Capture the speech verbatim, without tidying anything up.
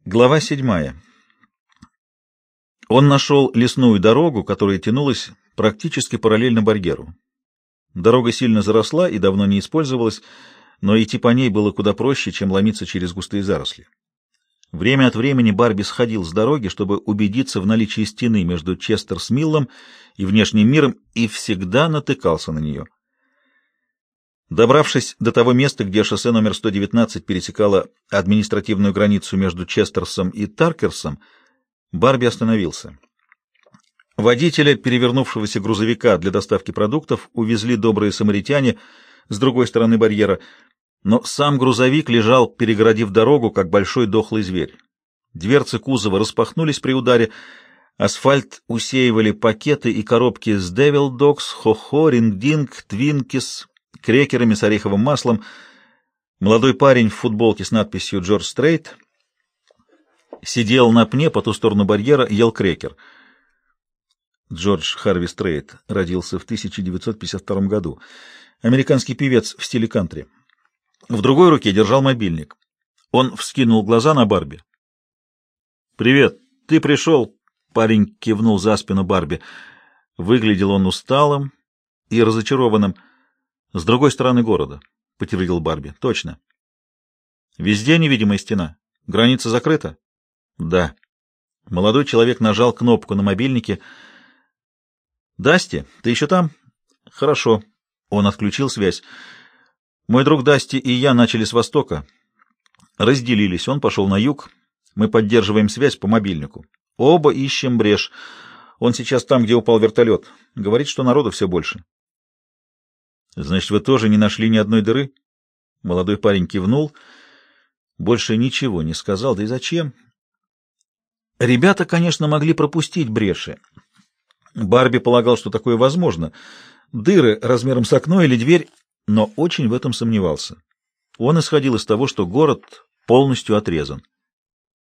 Глава седьмая. Он нашел лесную дорогу, которая тянулась практически параллельно барьеру. Дорога сильно заросла и давно не использовалась, но идти по ней было куда проще, чем ломиться через густые заросли. Время от времени Барби сходил с дороги, чтобы убедиться в наличии стены между Честер-с-Миллом и внешним миром, и всегда натыкался на нее. Добравшись до того места, где шоссе номер сто девятнадцать пересекало административную границу между Честерсом и Таркерсом, Барби остановился. Водителя перевернувшегося грузовика для доставки продуктов увезли добрые самаритяне с другой стороны барьера, но сам грузовик лежал, перегородив дорогу, как большой дохлый зверь. Дверцы кузова распахнулись при ударе, асфальт усеивали пакеты и коробки с Devil Dogs, Хо-Хо, Рингдинг, Твинкис, крекерами с ореховым маслом. Молодой парень в футболке с надписью «Джордж Стрейт» сидел на пне по ту сторону барьера и ел крекер. Джордж Харви Стрейт родился в тысяча девятьсот пятьдесят втором году. Американский певец в стиле кантри. В другой руке держал мобильник. Он вскинул глаза на Барби. «Привет, ты пришел?» Парень кивнул за спину Барби. Выглядел он усталым и разочарованным. «С другой стороны города», — подтвердил Барби. «Точно». «Везде невидимая стена. Граница закрыта?» «Да». Молодой человек нажал кнопку на мобильнике. «Дасти, ты еще там?» «Хорошо». Он отключил связь. «Мой друг Дасти и я начали с востока. Разделились. Он пошел на юг. Мы поддерживаем связь по мобильнику. Оба ищем брешь. Он сейчас там, где упал вертолет. Говорит, что народу все больше». «Значит, вы тоже не нашли ни одной дыры?» Молодой парень кивнул. Больше ничего не сказал. Да и зачем? Ребята, конечно, могли пропустить бреши. Барби полагал, что такое возможно. Дыры размером с окно или дверь, но очень в этом сомневался. Он исходил из того, что город полностью отрезан.